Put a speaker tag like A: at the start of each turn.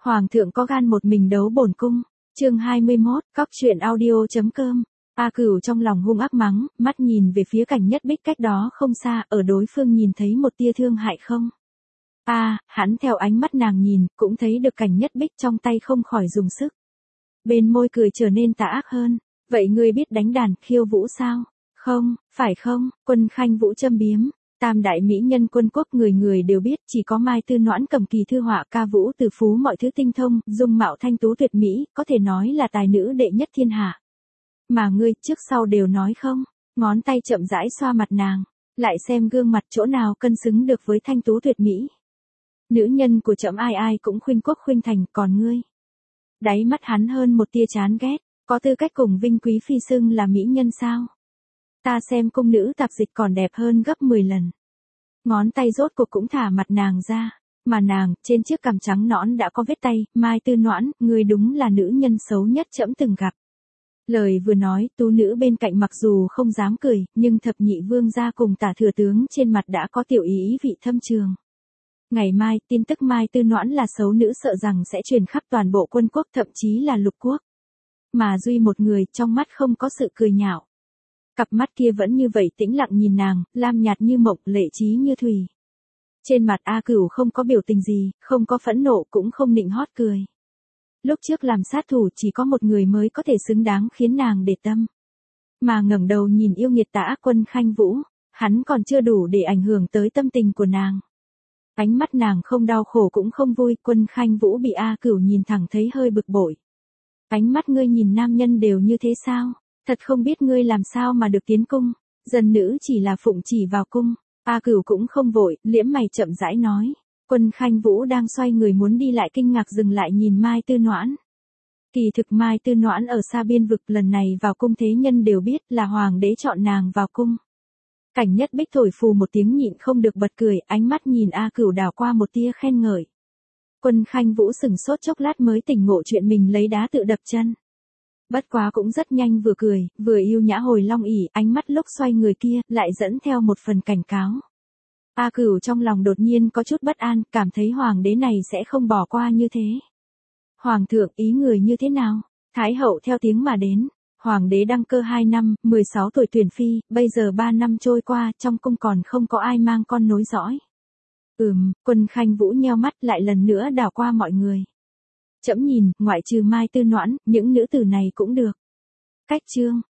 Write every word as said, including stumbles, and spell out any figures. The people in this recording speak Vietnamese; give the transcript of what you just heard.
A: Hoàng thượng có gan một mình đấu bổn cung. Chương hai mươi mốt, cóc truyện audio.com. A Cửu trong lòng hung ác mắng, mắt nhìn về phía Cảnh Nhất Bích cách đó không xa, ở đối phương nhìn thấy một tia thương hại không? A, à, hắn theo ánh mắt nàng nhìn, cũng thấy được Cảnh Nhất Bích trong tay không khỏi dùng sức. Bên môi cười trở nên tà ác hơn, vậy ngươi biết đánh đàn, khiêu vũ sao? Không, phải không? Quân Khanh Vũ châm biếm. Tam đại mỹ nhân quân quốc người người đều biết, chỉ có Mai Tư Noãn cầm kỳ thư họa ca vũ từ phú mọi thứ tinh thông, dung mạo thanh tú tuyệt mỹ, có thể nói là tài nữ đệ nhất thiên hạ. Mà ngươi, trước sau đều nói không, ngón tay chậm rãi xoa mặt nàng, lại xem gương mặt chỗ nào cân xứng được với thanh tú tuyệt mỹ. Nữ nhân của trẫm ai ai cũng khuynh quốc khuynh thành, còn ngươi. Đáy mắt hắn hơn một tia chán ghét, có tư cách cùng Vinh Quý Phi xưng là mỹ nhân sao? Ta xem cung nữ tạp dịch còn đẹp hơn gấp mười lần. Ngón tay rốt cuộc cũng thả mặt nàng ra, mà nàng, trên chiếc cằm trắng nõn đã có vết tay, Mai Tư Noãn, ngươi đúng là nữ nhân xấu nhất trẫm từng gặp. Lời vừa nói, tú nữ bên cạnh mặc dù không dám cười, nhưng thập nhị vương gia cùng tả thừa tướng trên mặt đã có tiểu ý ý vị thâm trường. Ngày mai, tin tức Mai Tư Noãn là xấu nữ sợ rằng sẽ truyền khắp toàn bộ quân quốc, thậm chí là lục quốc. Mà duy một người, trong mắt không có sự cười nhạo. Cặp mắt kia vẫn như vậy tĩnh lặng nhìn nàng, lam nhạt như mộng, lệ trí như thủy. Trên mặt A Cửu không có biểu tình gì, không có phẫn nộ cũng không nịnh hót cười. Lúc trước làm sát thủ chỉ có một người mới có thể xứng đáng khiến nàng để tâm. Mà ngẩng đầu nhìn yêu nghiệt tà ác Quân Khanh Vũ, hắn còn chưa đủ để ảnh hưởng tới tâm tình của nàng. Ánh mắt nàng không đau khổ cũng không vui, Quân Khanh Vũ bị A Cửu nhìn thẳng thấy hơi bực bội. Ánh mắt ngươi nhìn nam nhân đều như thế sao? Thật không biết ngươi làm sao mà được tiến cung, dân nữ chỉ là phụng chỉ vào cung. A Cửu cũng không vội, liễm mày chậm rãi nói. Quân Khanh Vũ đang xoay người muốn đi lại kinh ngạc dừng lại nhìn Mai Tư Noãn. Kỳ thực Mai Tư Noãn ở xa biên vực lần này vào cung thế nhân đều biết là hoàng đế chọn nàng vào cung. Cảnh Nhất Bích thổi phù một tiếng nhịn không được bật cười, ánh mắt nhìn A Cửu đảo qua một tia khen ngợi. Quân Khanh Vũ sừng sốt chốc lát mới tỉnh ngộ chuyện mình lấy đá tự đập chân. Bất quá cũng rất nhanh vừa cười, vừa yêu nhã hồi long ỉ, ánh mắt lúc xoay người kia, lại dẫn theo một phần cảnh cáo. A Cửu trong lòng đột nhiên có chút bất an, cảm thấy hoàng đế này sẽ không bỏ qua như thế. Hoàng thượng, ý người như thế nào? Thái hậu theo tiếng mà đến. Hoàng đế đăng cơ hai năm, mười sáu tuổi tuyển phi, bây giờ ba năm trôi qua, trong cung còn không có ai mang con nối dõi. Ừm, Quân Khanh Vũ nheo mắt lại lần nữa đảo qua mọi người. Trẫm nhìn, ngoại trừ Mai Tư Noãn, những nữ tử này cũng được. Cách chương,